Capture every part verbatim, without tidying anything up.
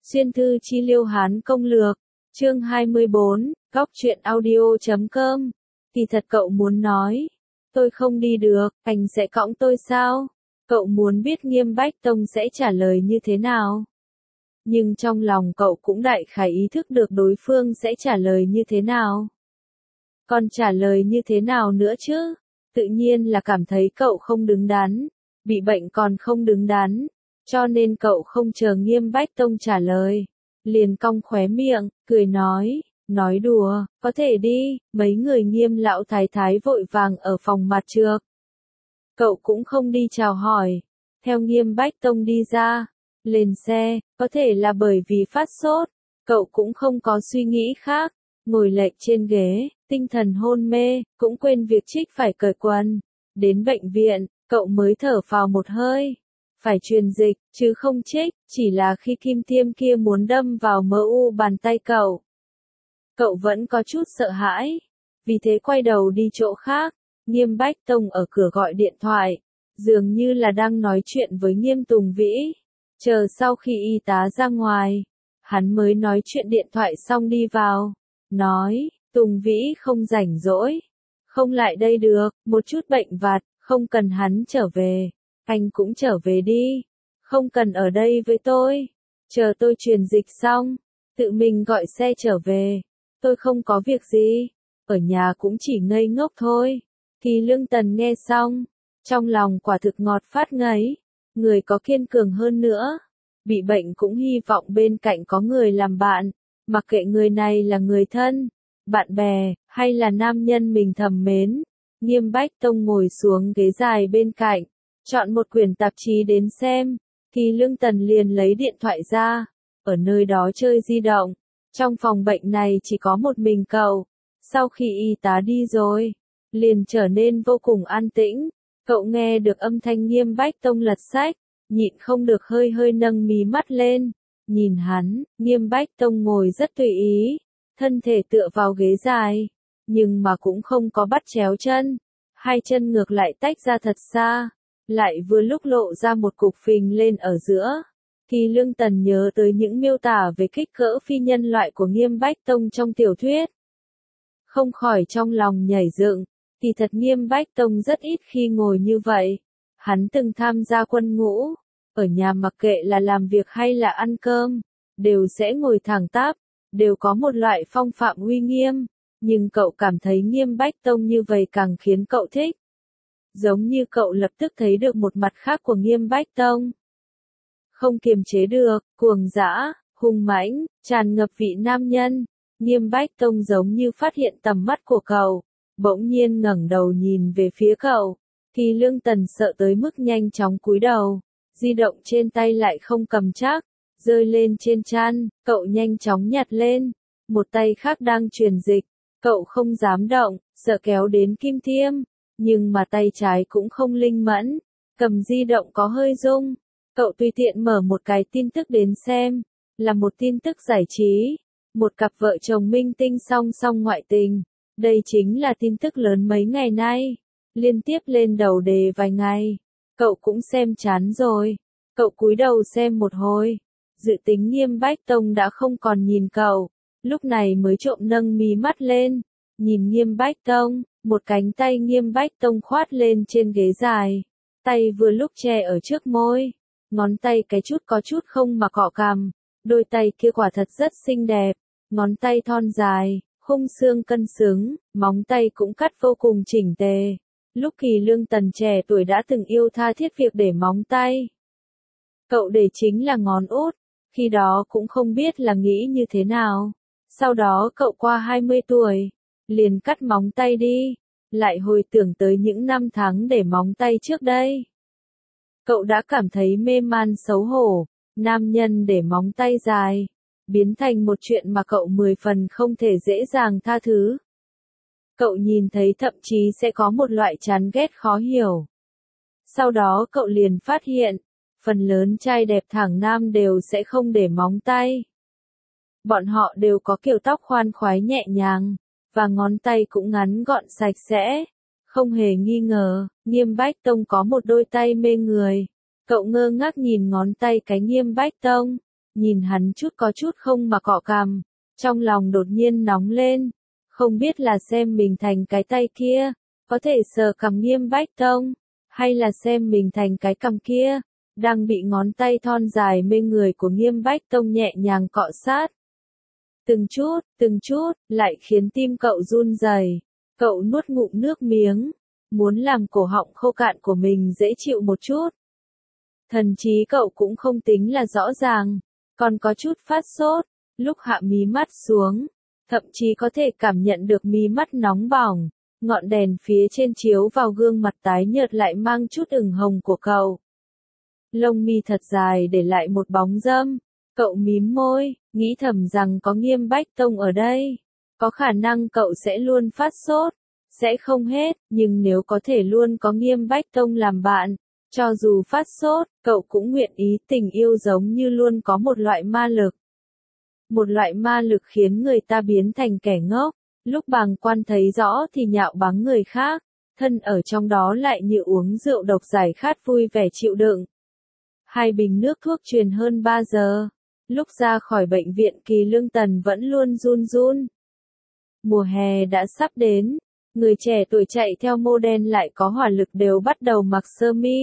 Xuyên thư chi liêu Hán công lược, chương hai mươi bốn, góc truyện audio.com. Kỳ thật cậu muốn nói, tôi không đi được, anh sẽ cõng tôi sao? Cậu muốn biết Nghiêm Bách Tông sẽ trả lời như thế nào? Nhưng trong lòng cậu cũng đại khái ý thức được đối phương sẽ trả lời như thế nào. Còn trả lời như thế nào nữa chứ? Tự nhiên là cảm thấy cậu không đứng đắn, bị bệnh còn không đứng đắn, cho nên cậu không chờ Nghiêm Bách Tông trả lời, liền cong khóe miệng, cười nói, nói đùa, có thể đi. Mấy người Nghiêm lão thái thái vội vàng ở phòng mặt trước. Cậu cũng không đi chào hỏi, theo Nghiêm Bách Tông đi ra, lên xe, có thể là bởi vì phát sốt, cậu cũng không có suy nghĩ khác, ngồi lệch trên ghế, tinh thần hôn mê, cũng quên việc trích phải cởi quần. Đến bệnh viện, cậu mới thở phào một hơi, phải truyền dịch, chứ không trích, chỉ là khi kim tiêm kia muốn đâm vào mờ u bàn tay cậu. Cậu vẫn có chút sợ hãi, vì thế quay đầu đi chỗ khác. Nghiêm Bách Tông ở cửa gọi điện thoại, dường như là đang nói chuyện với Nghiêm Tùng Vĩ. Chờ sau khi y tá ra ngoài, hắn mới nói chuyện điện thoại xong đi vào, nói, Tùng Vĩ không rảnh rỗi, không lại đây được, một chút bệnh vặt, không cần hắn trở về, anh cũng trở về đi, không cần ở đây với tôi, chờ tôi truyền dịch xong, tự mình gọi xe trở về, tôi không có việc gì, ở nhà cũng chỉ ngây ngốc thôi. Kỳ Lương Tần nghe xong, trong lòng quả thực ngọt phát ngấy, người có kiên cường hơn nữa, bị bệnh cũng hy vọng bên cạnh có người làm bạn, mặc kệ người này là người thân, bạn bè, hay là nam nhân mình thầm mến. Nghiêm Bách Tông ngồi xuống ghế dài bên cạnh, chọn một quyển tạp chí đến xem, Kỳ Lương Tần liền lấy điện thoại ra, ở nơi đó chơi di động. Trong phòng bệnh này chỉ có một mình cậu, sau khi y tá đi rồi, liền trở nên vô cùng an tĩnh. Cậu nghe được âm thanh Nghiêm Bách Tông lật sách, nhịn không được hơi hơi nâng mí mắt lên, nhìn hắn. Nghiêm Bách Tông ngồi rất tùy ý, thân thể tựa vào ghế dài, nhưng mà cũng không có bắt chéo chân, hai chân ngược lại tách ra thật xa, lại vừa lúc lộ ra một cục phình lên ở giữa. Kỳ Lương Tần nhớ tới những miêu tả về kích cỡ phi nhân loại của Nghiêm Bách Tông trong tiểu thuyết, không khỏi trong lòng nhảy dựng. Kỳ thật Nghiêm Bách Tông rất ít khi ngồi như vậy, hắn từng tham gia quân ngũ, ở nhà mặc kệ là làm việc hay là ăn cơm, đều sẽ ngồi thẳng tắp, đều có một loại phong phạm uy nghiêm, nhưng cậu cảm thấy Nghiêm Bách Tông như vậy càng khiến cậu thích. Giống như cậu lập tức thấy được một mặt khác của Nghiêm Bách Tông. Không kiềm chế được, cuồng dã, hung mãnh, tràn ngập vị nam nhân. Nghiêm Bách Tông giống như phát hiện tầm mắt của cậu, bỗng nhiên ngẩng đầu nhìn về phía cậu. Kỳ Lương Tần sợ tới mức nhanh chóng cúi đầu, di động trên tay lại không cầm chắc, rơi lên trên chăn, cậu nhanh chóng nhặt lên, một tay khác đang truyền dịch, cậu không dám động, sợ kéo đến kim tiêm, nhưng mà tay trái cũng không linh mẫn, cầm di động có hơi rung, cậu tùy tiện mở một cái tin tức đến xem, là một tin tức giải trí, một cặp vợ chồng minh tinh song song ngoại tình, đây chính là tin tức lớn mấy ngày nay, liên tiếp lên đầu đề vài ngày, cậu cũng xem chán rồi, cậu cúi đầu xem một hồi, dự tính Nghiêm Bách Tông đã không còn nhìn cậu, lúc này mới trộm nâng mí mắt lên, nhìn Nghiêm Bách Tông, một cánh tay Nghiêm Bách Tông khoát lên trên ghế dài, tay vừa lúc che ở trước môi, ngón tay cái chút có chút không mà cọ cằm, đôi tay kia quả thật rất xinh đẹp, ngón tay thon dài, khung xương cân xứng, móng tay cũng cắt vô cùng chỉnh tề. Lúc Kỳ Lương Tần trẻ tuổi đã từng yêu tha thiết việc để móng tay. Cậu để chính là ngón út, khi đó cũng không biết là nghĩ như thế nào. Sau đó cậu qua hai mươi tuổi, liền cắt móng tay đi, lại hồi tưởng tới những năm tháng để móng tay trước đây. Cậu đã cảm thấy mê man xấu hổ, nam nhân để móng tay dài, biến thành một chuyện mà cậu mười phần không thể dễ dàng tha thứ. Cậu nhìn thấy thậm chí sẽ có một loại chán ghét khó hiểu. Sau đó cậu liền phát hiện, phần lớn trai đẹp thẳng nam đều sẽ không để móng tay. Bọn họ đều có kiểu tóc khoan khoái nhẹ nhàng, và ngón tay cũng ngắn gọn sạch sẽ. Không hề nghi ngờ, Nghiêm Bách Tông có một đôi tay mê người. Cậu ngơ ngác nhìn ngón tay cái Nghiêm Bách Tông, nhìn hắn chút có chút không mà cọ cằm, trong lòng đột nhiên nóng lên, không biết là xem mình thành cái tay kia, có thể sờ cằm Nghiêm Bách Tông, hay là xem mình thành cái cằm kia, đang bị ngón tay thon dài mê người của Nghiêm Bách Tông nhẹ nhàng cọ sát. Từng chút, từng chút, lại khiến tim cậu run rẩy. Cậu nuốt ngụm nước miếng, muốn làm cổ họng khô cạn của mình dễ chịu một chút. Thần trí cậu cũng không tính là rõ ràng, còn có chút phát sốt, lúc hạ mí mắt xuống, thậm chí có thể cảm nhận được mí mắt nóng bỏng, ngọn đèn phía trên chiếu vào gương mặt tái nhợt lại mang chút ửng hồng của cậu. Lông mi thật dài để lại một bóng râm, cậu mím môi, nghĩ thầm rằng có Nghiêm Bách Tông ở đây, có khả năng cậu sẽ luôn phát sốt, sẽ không hết, nhưng nếu có thể luôn có Nghiêm Bách Tông làm bạn, cho dù phát sốt, cậu cũng nguyện ý. Tình yêu giống như luôn có một loại ma lực. Một loại ma lực khiến người ta biến thành kẻ ngốc, lúc bàng quan thấy rõ thì nhạo báng người khác, thân ở trong đó lại như uống rượu độc giải khát vui vẻ chịu đựng. Hai bình nước thuốc truyền hơn ba giờ, lúc ra khỏi bệnh viện Kỳ Lương Tần vẫn luôn run run. Mùa hè đã sắp đến, người trẻ tuổi chạy theo mô đen lại có hỏa lực đều bắt đầu mặc sơ mi.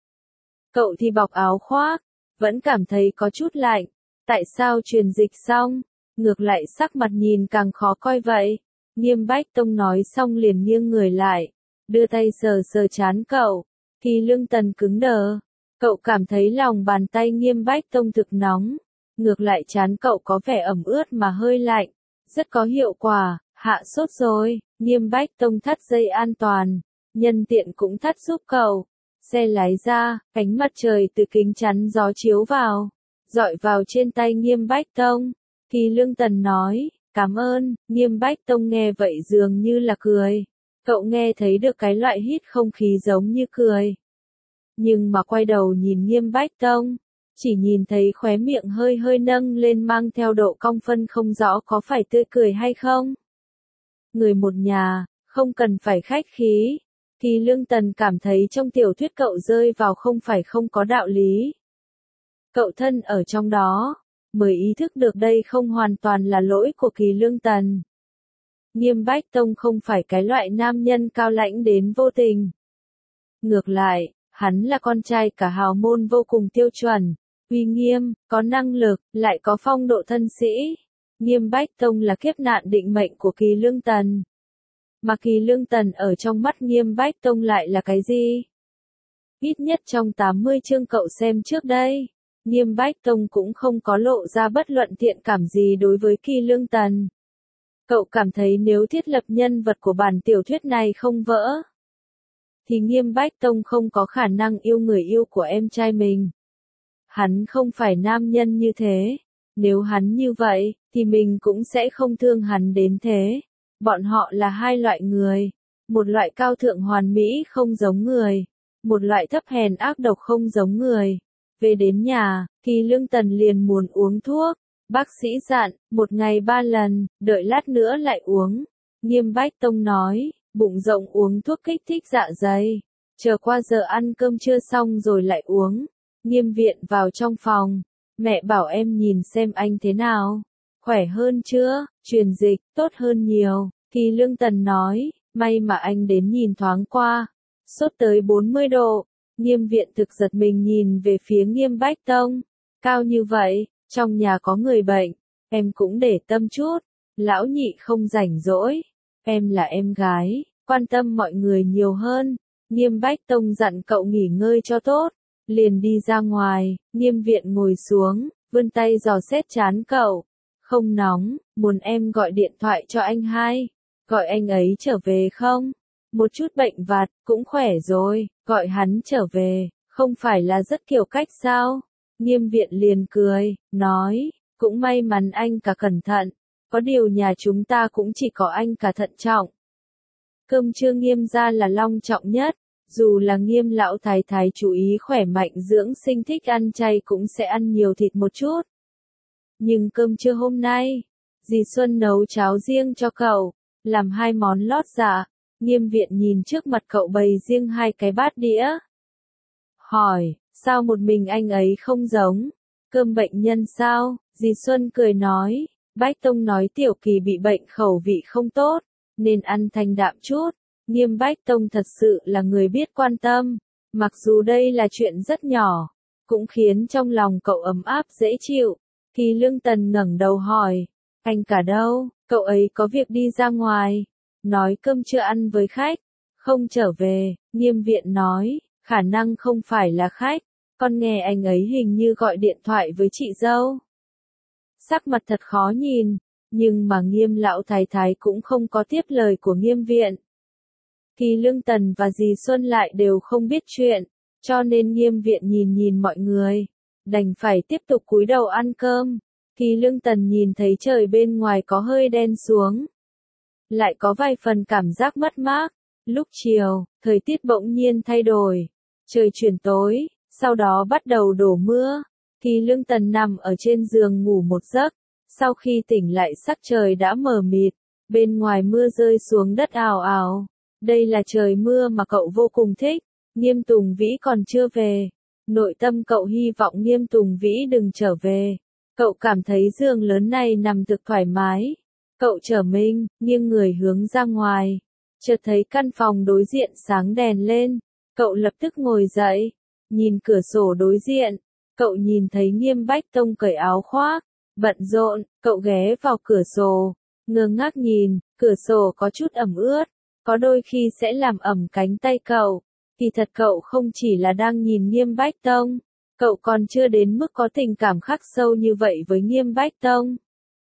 Cậu thì bọc áo khoác, vẫn cảm thấy có chút lạnh, tại sao truyền dịch xong, ngược lại sắc mặt nhìn càng khó coi vậy. Nghiêm Bách Tông nói xong liền nghiêng người lại, đưa tay sờ sờ trán cậu, Kỳ Lương Tần cứng đờ, cậu cảm thấy lòng bàn tay Nghiêm Bách Tông thực nóng, ngược lại trán cậu có vẻ ẩm ướt mà hơi lạnh, rất có hiệu quả. Hạ sốt rồi, Nghiêm Bách Tông thắt dây an toàn, nhân tiện cũng thắt giúp cậu. Xe lái ra, ánh mặt trời từ kính chắn gió chiếu vào, dọi vào trên tay Nghiêm Bách Tông. Kỳ Lương Tần nói, cảm ơn. Nghiêm Bách Tông nghe vậy dường như là cười. Cậu nghe thấy được cái loại hít không khí giống như cười. Nhưng mà quay đầu nhìn Nghiêm Bách Tông, chỉ nhìn thấy khóe miệng hơi hơi nâng lên mang theo độ cong phân không rõ có phải tươi cười hay không. Người một nhà, không cần phải khách khí. Kỳ Lương Tần cảm thấy trong tiểu thuyết cậu rơi vào không phải không có đạo lý. Cậu thân ở trong đó, mới ý thức được đây không hoàn toàn là lỗi của Kỳ Lương Tần. Nghiêm Bách Tông không phải cái loại nam nhân cao lãnh đến vô tình. Ngược lại, hắn là con trai cả hào môn vô cùng tiêu chuẩn, uy nghiêm, có năng lực, lại có phong độ thân sĩ. Nghiêm Bách Tông là kiếp nạn định mệnh của Kỳ Lương Tần. Mà Kỳ Lương Tần ở trong mắt Nghiêm Bách Tông lại là cái gì? Ít nhất trong tám mươi chương cậu xem trước đây, Nghiêm Bách Tông cũng không có lộ ra bất luận thiện cảm gì đối với Kỳ Lương Tần. Cậu cảm thấy nếu thiết lập nhân vật của bản tiểu thuyết này không vỡ, thì Nghiêm Bách Tông không có khả năng yêu người yêu của em trai mình. Hắn không phải nam nhân như thế. Nếu hắn như vậy, thì mình cũng sẽ không thương hắn đến thế. Bọn họ là hai loại người. Một loại cao thượng hoàn mỹ không giống người. Một loại thấp hèn ác độc không giống người. Về đến nhà, Kỳ Lương Tần liền muốn uống thuốc. Bác sĩ dặn, một ngày ba lần, đợi lát nữa lại uống. Nghiêm Bách Tông nói, bụng rộng uống thuốc kích thích dạ dày. Chờ qua giờ ăn cơm trưa xong rồi lại uống. Nghiêm Viện vào trong phòng. Mẹ bảo em nhìn xem anh thế nào. Khỏe hơn chưa? Truyền dịch, tốt hơn nhiều. Kỳ Lương Tần nói, may mà anh đến nhìn thoáng qua. Sốt tới bốn mươi độ. Nghiêm Viện thực giật mình nhìn về phía Nghiêm Bách Tông. Cao như vậy, trong nhà có người bệnh. Em cũng để tâm chút. Lão nhị không rảnh rỗi. Em là em gái, quan tâm mọi người nhiều hơn. Nghiêm Bách Tông dặn cậu nghỉ ngơi cho tốt. Liền đi ra ngoài, Nghiêm Viện ngồi xuống, vươn tay dò xét trán cậu. Không nóng, muốn em gọi điện thoại cho anh hai. Gọi anh ấy trở về không? Một chút bệnh vặt, cũng khỏe rồi, gọi hắn trở về, không phải là rất kiểu cách sao? Nghiêm Viện liền cười, nói, cũng may mắn anh cả cẩn thận, có điều nhà chúng ta cũng chỉ có anh cả thận trọng. Cơm trưa Nghiêm gia là long trọng nhất. Dù là Nghiêm lão thái thái chú ý khỏe mạnh dưỡng sinh thích ăn chay cũng sẽ ăn nhiều thịt một chút. Nhưng cơm trưa hôm nay, dì Xuân nấu cháo riêng cho cậu, làm hai món lót dạ. Nghiêm Viện nhìn trước mặt cậu bày riêng hai cái bát đĩa. Hỏi, sao một mình anh ấy không giống? Cơm bệnh nhân sao? Dì Xuân cười nói. Bách Tông nói Tiểu Kỳ bị bệnh khẩu vị không tốt, nên ăn thanh đạm chút. Nghiêm Bách Tông thật sự là người biết quan tâm, mặc dù đây là chuyện rất nhỏ, cũng khiến trong lòng cậu ấm áp dễ chịu. Kỳ Lương Tần ngẩng đầu hỏi, anh cả đâu? Cậu ấy có việc đi ra ngoài, nói cơm chưa ăn với khách, không trở về. Nghiêm Viện nói, khả năng không phải là khách, con nghe anh ấy hình như gọi điện thoại với chị dâu. Sắc mặt thật khó nhìn, nhưng mà Nghiêm lão thái thái cũng không có tiếp lời của Nghiêm Viện. Kỳ Lương Tần và dì Xuân lại đều không biết chuyện, cho nên Nghiêm Viện nhìn nhìn mọi người, đành phải tiếp tục cúi đầu ăn cơm. Kỳ Lương Tần nhìn thấy trời bên ngoài có hơi đen xuống, lại có vài phần cảm giác mất mát. Lúc chiều, thời tiết bỗng nhiên thay đổi, trời chuyển tối, sau đó bắt đầu đổ mưa. Kỳ Lương Tần nằm ở trên giường ngủ một giấc, sau khi tỉnh lại sắc trời đã mờ mịt, bên ngoài mưa rơi xuống đất ào ào. Đây là trời mưa mà cậu vô cùng thích. Nghiêm Tùng Vĩ còn chưa về, nội tâm cậu hy vọng Nghiêm Tùng Vĩ đừng trở về. Cậu cảm thấy giường lớn này nằm thực thoải mái. Cậu trở mình, nghiêng người hướng ra ngoài, chợt thấy căn phòng đối diện sáng đèn lên. Cậu lập tức ngồi dậy, nhìn cửa sổ đối diện. Cậu nhìn thấy Nghiêm Bách Tông cởi áo khoác, bận rộn. Cậu ghé vào cửa sổ, ngơ ngác nhìn, cửa sổ có chút ẩm ướt, có đôi khi sẽ làm ẩm cánh tay cậu. Kỳ thật cậu không chỉ là đang nhìn Nghiêm Bách Tông, cậu còn chưa đến mức có tình cảm khắc sâu như vậy với Nghiêm Bách Tông.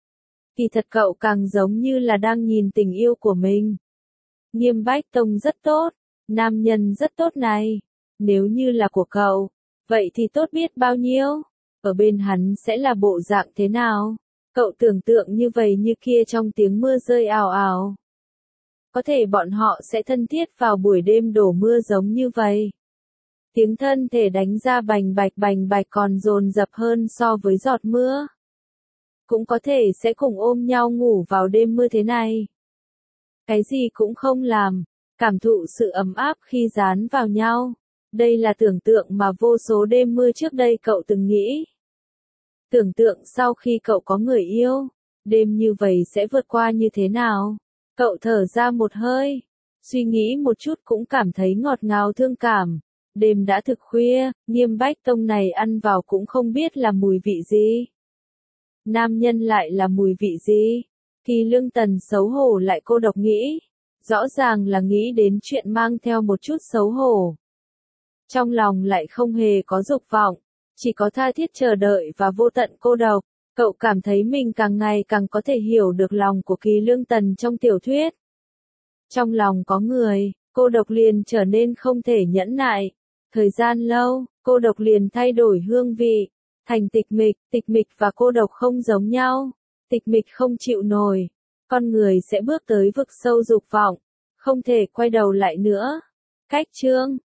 Kỳ thật cậu càng giống như là đang nhìn tình yêu của mình. Nghiêm Bách Tông rất tốt, nam nhân rất tốt này. Nếu như là của cậu, vậy thì tốt biết bao nhiêu. Ở bên hắn sẽ là bộ dạng thế nào? Cậu tưởng tượng như vậy như kia trong tiếng mưa rơi ào ào. Có thể bọn họ sẽ thân thiết vào buổi đêm đổ mưa giống như vậy. Tiếng thân thể đánh ra bành bạch bành bạch còn dồn dập hơn so với giọt mưa. Cũng có thể sẽ cùng ôm nhau ngủ vào đêm mưa thế này. Cái gì cũng không làm, cảm thụ sự ấm áp khi dán vào nhau. Đây là tưởng tượng mà vô số đêm mưa trước đây cậu từng nghĩ. Tưởng tượng sau khi cậu có người yêu, đêm như vậy sẽ vượt qua như thế nào? Cậu thở ra một hơi, suy nghĩ một chút cũng cảm thấy ngọt ngào thương cảm. Đêm đã thực khuya, Nghiêm Bách Tông này ăn vào cũng không biết là mùi vị gì. Nam nhân lại là mùi vị gì? Kỳ Lương Tần xấu hổ lại cô độc nghĩ. Rõ ràng là nghĩ đến chuyện mang theo một chút xấu hổ. Trong lòng lại không hề có dục vọng, chỉ có tha thiết chờ đợi và vô tận cô độc. Cậu cảm thấy mình càng ngày càng có thể hiểu được lòng của Kỳ Lương Tần trong tiểu thuyết. Trong lòng có người, cô độc liền trở nên không thể nhẫn nại. Thời gian lâu, cô độc liền thay đổi hương vị, thành tịch mịch. Tịch mịch và cô độc không giống nhau. Tịch mịch không chịu nổi, con người sẽ bước tới vực sâu dục vọng, không thể quay đầu lại nữa. Cách chương